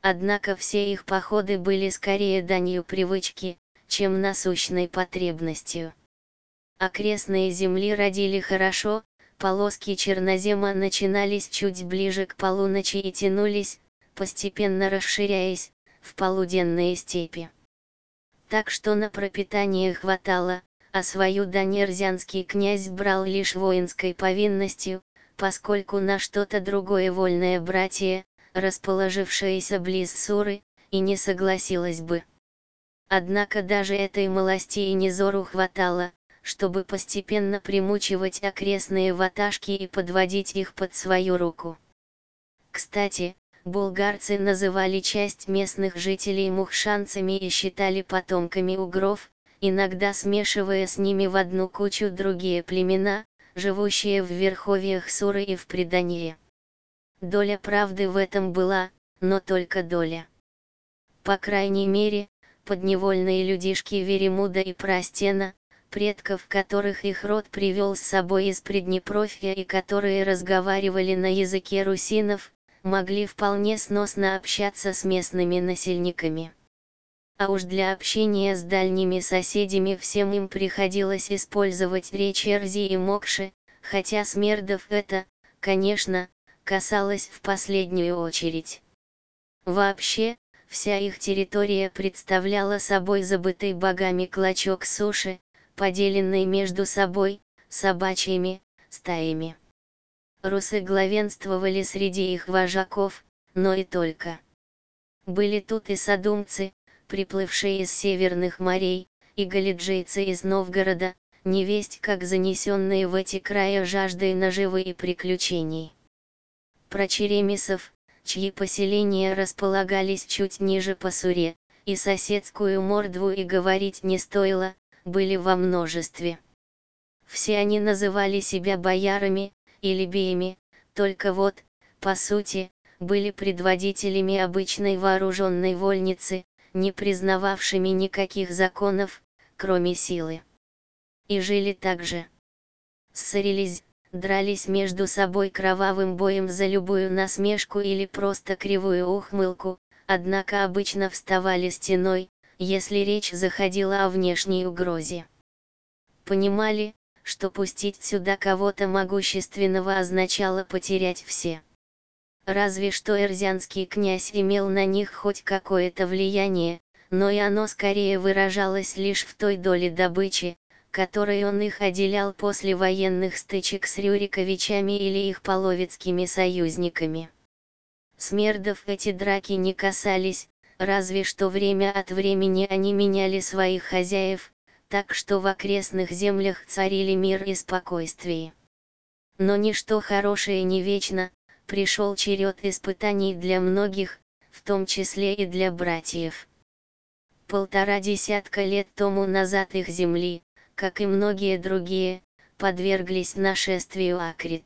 однако все их походы были скорее данью привычки, чем насущной потребностью. Окрестные земли родили хорошо, полоски чернозема начинались чуть ближе к полуночи и тянулись, постепенно расширяясь, в полуденные степи. Так что на пропитание хватало, а свою дань эрзянский князь брал лишь воинской повинностью, поскольку на что-то другое вольное братье, расположившееся близ Суры, и не согласилось бы. Однако даже этой малости и низору хватало, чтобы постепенно примучивать окрестные ватажки и подводить их под свою руку. Кстати, булгарцы называли часть местных жителей мухшанцами и считали потомками угров, иногда смешивая с ними в одну кучу другие племена, живущие в верховьях Суры и в Приданье. Доля правды в этом была, но только доля. По крайней мере, подневольные людишки Веремуда и Простена, предков которых их род привел с собой из Приднепровья и которые разговаривали на языке русинов, могли вполне сносно общаться с местными насельниками. А уж для общения с дальними соседями всем им приходилось использовать речь Эрзи и Мокши, хотя смердов это, конечно, касалось в последнюю очередь. Вообще, вся их территория представляла собой забытый богами клочок суши, поделенный между собой, собачьими, стаями. Русы главенствовали среди их вожаков, но и только. Были тут и содумцы, приплывшие из северных морей, и галиджийцы из Новгорода, невесть как занесенные в эти края жаждой наживы и приключений. Про черемисов, чьи поселения располагались чуть ниже по Суре, и соседскую Мордву и говорить не стоило, были во множестве. Все они называли себя боярами, или беями, только вот, по сути, были предводителями обычной вооруженной вольницы, не признававшими никаких законов, кроме силы. И жили так же. Ссорились, дрались между собой кровавым боем за любую насмешку или просто кривую ухмылку, однако обычно вставали стеной, если речь заходила о внешней угрозе. Понимали, что пустить сюда кого-то могущественного означало потерять все. Разве что эрзянский князь имел на них хоть какое-то влияние, но и оно скорее выражалось лишь в той доле добычи, которой он их отделял после военных стычек с рюриковичами или их половецкими союзниками. Смердов эти драки не касались, разве что время от времени они меняли своих хозяев, так что в окрестных землях царили мир и спокойствие. Но ничто хорошее не вечно, пришел черед испытаний для многих, в том числе и для братьев. 1,5 десятка лет тому назад их земли, как и многие другие, подверглись нашествию Акрит.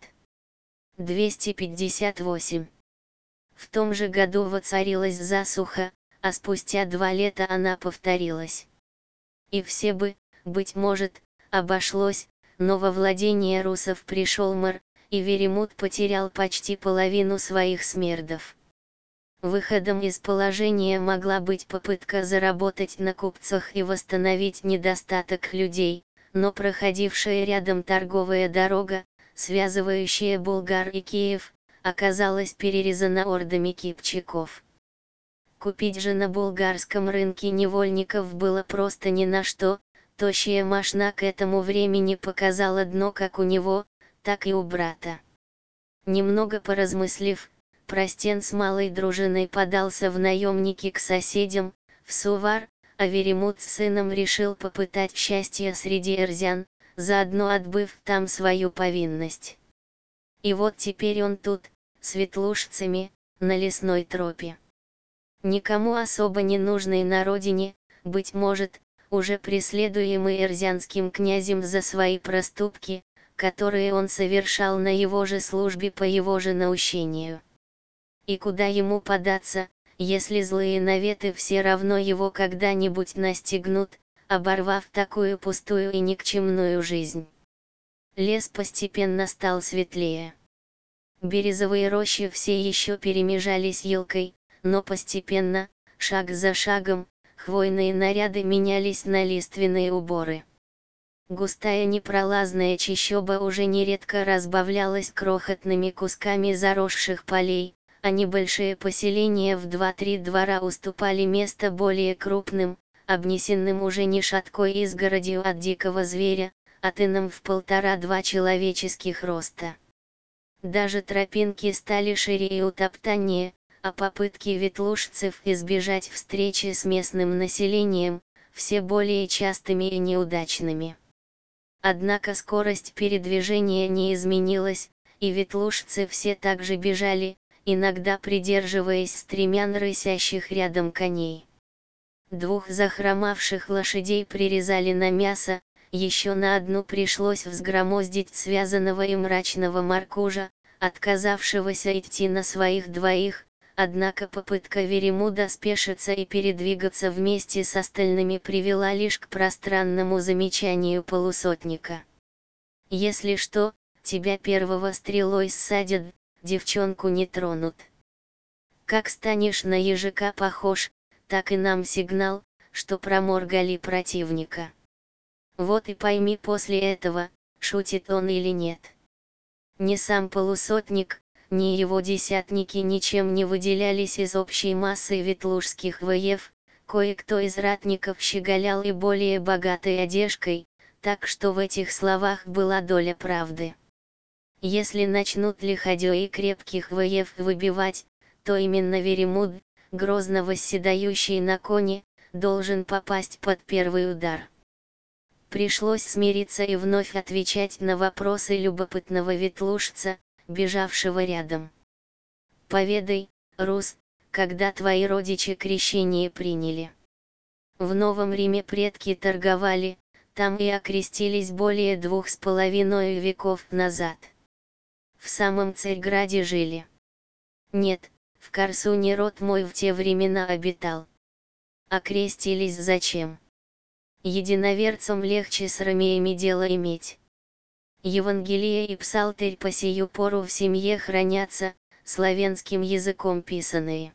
258. В том же году воцарилась засуха, а спустя 2 лета она повторилась. И все бы, быть может, обошлось, но во владение русов пришел мор, и Веремуд потерял почти половину своих смердов. Выходом из положения могла быть попытка заработать на купцах и восстановить недостаток людей, но проходившая рядом торговая дорога, связывающая Булгар и Киев, оказалась перерезана ордами кипчаков. Купить же на булгарском рынке невольников было просто ни на что, тощая мошна к этому времени показала дно как у него, так и у брата. Немного поразмыслив, Простен с малой дружиной подался в наемники к соседям, в Сувар, а Веремуд с сыном решил попытать счастье среди эрзян, заодно отбыв там свою повинность. И вот теперь он тут, с ветлужцами, на лесной тропе. Никому особо не нужный на родине, быть может, уже преследуемый эрзянским князем за свои проступки, которые он совершал на его же службе по его же наущению. И куда ему податься, если злые наветы все равно его когда-нибудь настигнут, оборвав такую пустую и никчемную жизнь. Лес постепенно стал светлее. Березовые рощи все еще перемежались елкой, но постепенно, шаг за шагом, хвойные наряды менялись на лиственные уборы. Густая непролазная чащоба уже нередко разбавлялась крохотными кусками заросших полей, а небольшие поселения в 2-3 двора уступали место более крупным, обнесенным уже не шаткой изгородью от дикого зверя, а тыном в 1,5-2 человеческих роста. Даже тропинки стали шире и утоптаннее, а попытки ветлужцев избежать встречи с местным населением, все более частыми и неудачными. Однако скорость передвижения не изменилась, и ветлужцы все так же бежали, иногда придерживаясь стремян рысящих рядом коней. 2 захромавших лошадей прирезали на мясо, еще на одну пришлось взгромоздить связанного и мрачного Маркужа, отказавшегося идти на своих 2, однако попытка Веремуда спешиться и передвигаться вместе с остальными привела лишь к пространному замечанию полусотника. «Если что, тебя первого стрелой ссадят, девчонку не тронут. Как станешь на ежика похож, так и нам сигнал, что проморгали противника. Вот и пойми после этого, шутит он или нет». Ни сам полусотник, ни его десятники ничем не выделялись из общей массы ветлужских воев, кое-кто из ратников щеголял и более богатой одежкой, так что в этих словах была доля правды. Если начнут лиходеи крепких воев выбивать, то именно Веремуд, грозно восседающий на коне, должен попасть под первый удар. Пришлось смириться и вновь отвечать на вопросы любопытного ветлужца, бежавшего рядом. «Поведай, Рус, когда твои родичи крещение приняли?» В Новом Риме предки торговали, там и окрестились более 2,5 веков назад. В самом Царьграде жили. Нет, в Корсуне род мой в те времена обитал. Окрестились зачем? Единоверцам легче с ромеями дело иметь. Евангелие и псалтырь по сию пору в семье хранятся, славянским языком писанные.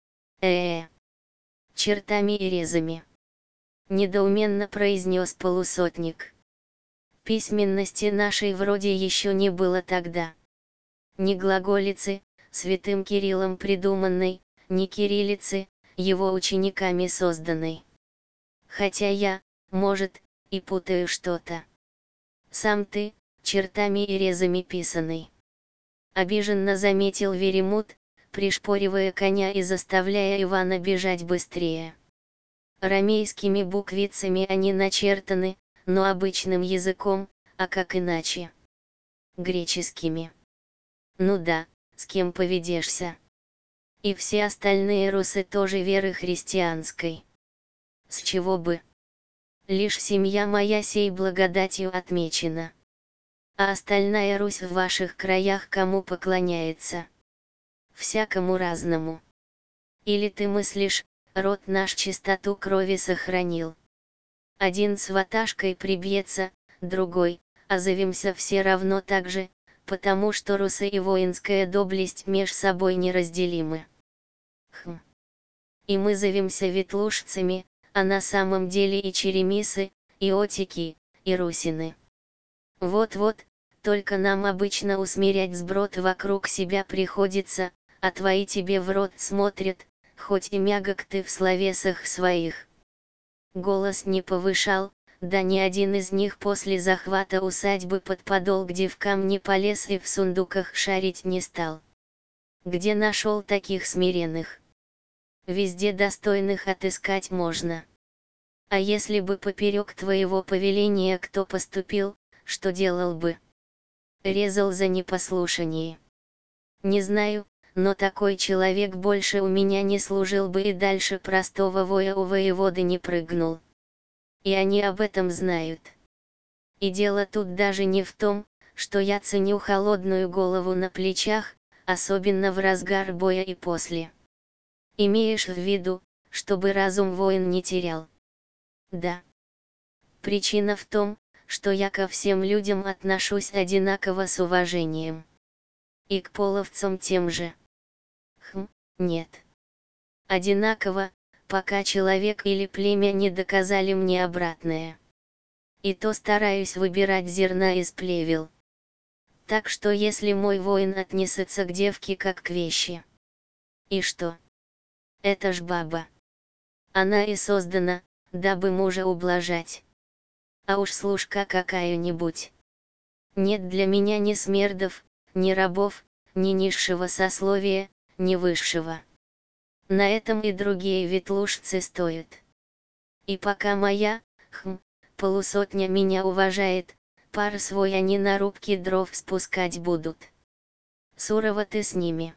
Чертами и резами. Недоуменно произнес полусотник. Письменности нашей вроде еще не было тогда. Ни глаголицы, святым Кириллом придуманной, ни кириллицы, его учениками созданной. Хотя я, может, и путаю что-то. Сам ты, чертами и резами писаный. Обиженно заметил Веремуд, пришпоривая коня и заставляя Ивана бежать быстрее. Ромейскими буквицами они начертаны, но обычным языком, а как иначе? Греческими. Ну да, с кем поведешься. И все остальные русы тоже веры христианской. С чего бы? Лишь семья моя сей благодатью отмечена. А остальная Русь в ваших краях кому поклоняется? Всякому разному. Или ты мыслишь, род наш чистоту крови сохранил? Один с ваташкой прибьется, другой, а зовемся все равно так же, потому что русы и воинская доблесть меж собой неразделимы. И мы зовемся ветлужцами, а на самом деле и черемисы, и отики, и русины. Вот-вот, только нам обычно усмирять сброд вокруг себя приходится, а твои тебе в рот смотрят, хоть и мягок ты в словесах своих. Голос не повышал, да ни один из них после захвата усадьбы под подол к девкам не полез и в сундуках шарить не стал. Где нашел таких смиренных? Везде достойных отыскать можно. А если бы поперек твоего повеления кто поступил, что делал бы? Резал за непослушание. Не знаю, но такой человек больше у меня не служил бы и дальше простого воя у воеводы не прыгнул. И они об этом знают. И дело тут даже не в том, что я ценю холодную голову на плечах, особенно в разгар боя и после. Имеешь в виду, чтобы разум воин не терял? Да. Причина в том, что я ко всем людям отношусь одинаково с уважением. И к половцам тем же. Нет. Одинаково, пока человек или племя не доказали мне обратное. И то стараюсь выбирать зерна из плевел. Так что если мой воин отнесется к девке как к вещи. И что? Это ж баба. Она и создана, дабы мужа ублажать. А уж служка какая-нибудь. Нет для меня ни смердов, ни рабов, ни низшего сословия, ни высшего. На этом и другие ветлужцы стоят. И пока моя, полусотня меня уважает, пар свой они на рубке дров спускать будут. Сурово ты с ними.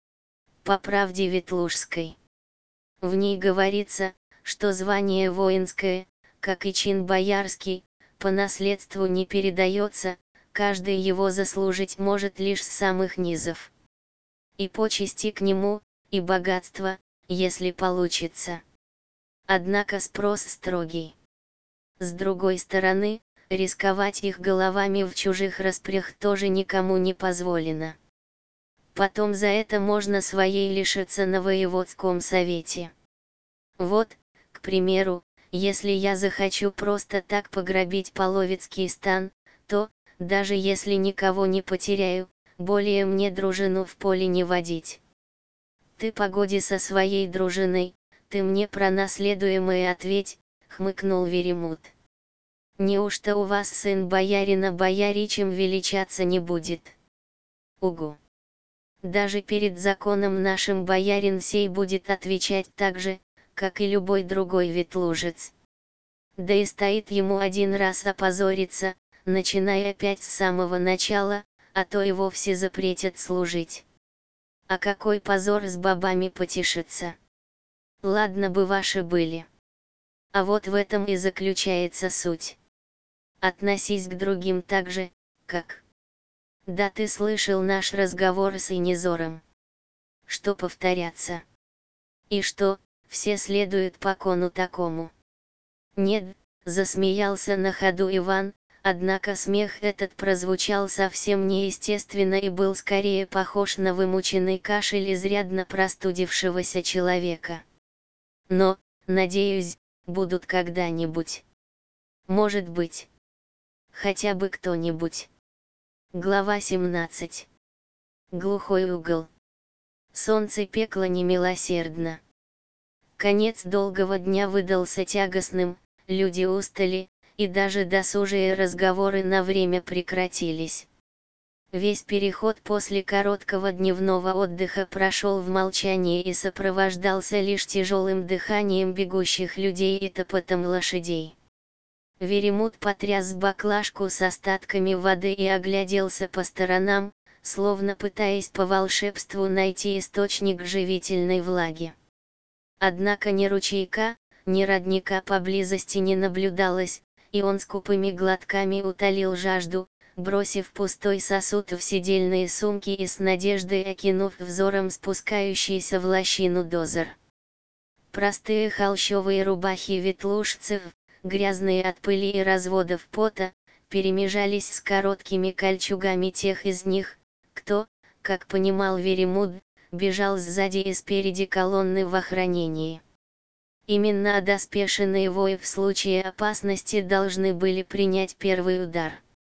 По правде ветлужской. В ней говорится, что звание воинское, как и чин боярский, по наследству не передается, каждый его заслужить может лишь с самых низов. И почести к нему, и богатство, если получится. Однако спрос строгий. С другой стороны, рисковать их головами в чужих распрях тоже никому не позволено. Потом за это можно своей лишиться на воеводском совете. Вот, к примеру, если я захочу просто так пограбить Половецкий стан, то, даже если никого не потеряю, более мне дружину в поле не водить. Ты погоди со своей дружиной, ты мне про наследуемое ответь, хмыкнул Веремут. Неужто у вас сын боярина бояричем величаться не будет? Угу. Даже перед законом нашим боярин сей будет отвечать так же, как и любой другой ветлужец. Да и стоит ему один раз опозориться, начиная опять с самого начала, а то и вовсе запретят служить. А какой позор с бабами потешиться? Ладно бы ваши были. А вот в этом и заключается суть. Относись к другим так же, как... Да ты слышал наш разговор с Инизором. Что повторяться? И что, все следуют по кону такому? Нет, засмеялся на ходу Иван, однако смех этот прозвучал совсем неестественно и был скорее похож на вымученный кашель изрядно простудившегося человека. Но, надеюсь, будут когда-нибудь. Может быть. Хотя бы кто-нибудь. Глава 17. Глухой угол. Солнце пекло немилосердно. Конец долгого дня выдался тягостным, люди устали, и даже досужие разговоры на время прекратились. Весь переход после короткого дневного отдыха прошел в молчании и сопровождался лишь тяжелым дыханием бегущих людей и топотом лошадей. Веремут потряс баклажку с остатками воды и огляделся по сторонам, словно пытаясь по волшебству найти источник живительной влаги. Однако ни ручейка, ни родника поблизости не наблюдалось, и он скупыми глотками утолил жажду, бросив пустой сосуд в седельные сумки и с надеждой окинув взором спускающийся в лощину дозор. Простые холщовые рубахи ветлужцев, грязные от пыли и разводов пота, перемежались с короткими кольчугами тех из них, кто, как понимал Веремут, бежал сзади и спереди колонны в охранении. Именно одоспешенные вои в случае опасности должны были принять первый удар.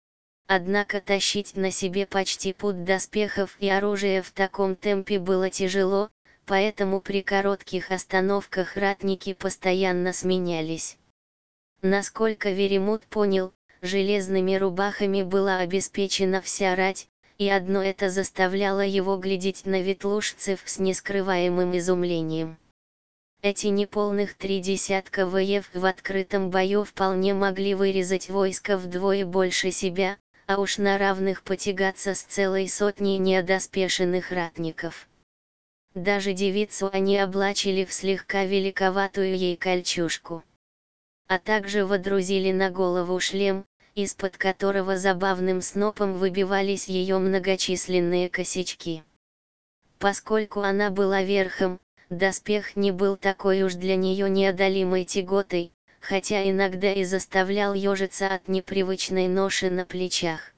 Однако тащить на себе почти пуд доспехов и оружия в таком темпе было тяжело, поэтому при коротких остановках ратники постоянно сменялись. Насколько Веремут понял, железными рубахами была обеспечена вся рать, и одно это заставляло его глядеть на ветлужцев с нескрываемым изумлением. Эти неполных 3 десятка воев в открытом бою вполне могли вырезать войско вдвое больше себя, а уж на равных потягаться с целой сотней неодоспешенных ратников. Даже девицу они облачили в слегка великоватую ей кольчужку. А также водрузили на голову шлем, из-под которого забавным снопом выбивались ее многочисленные косячки. Поскольку она была верхом, доспех не был такой уж для нее неодолимой тяготой, хотя иногда и заставлял ежиться от непривычной ноши на плечах.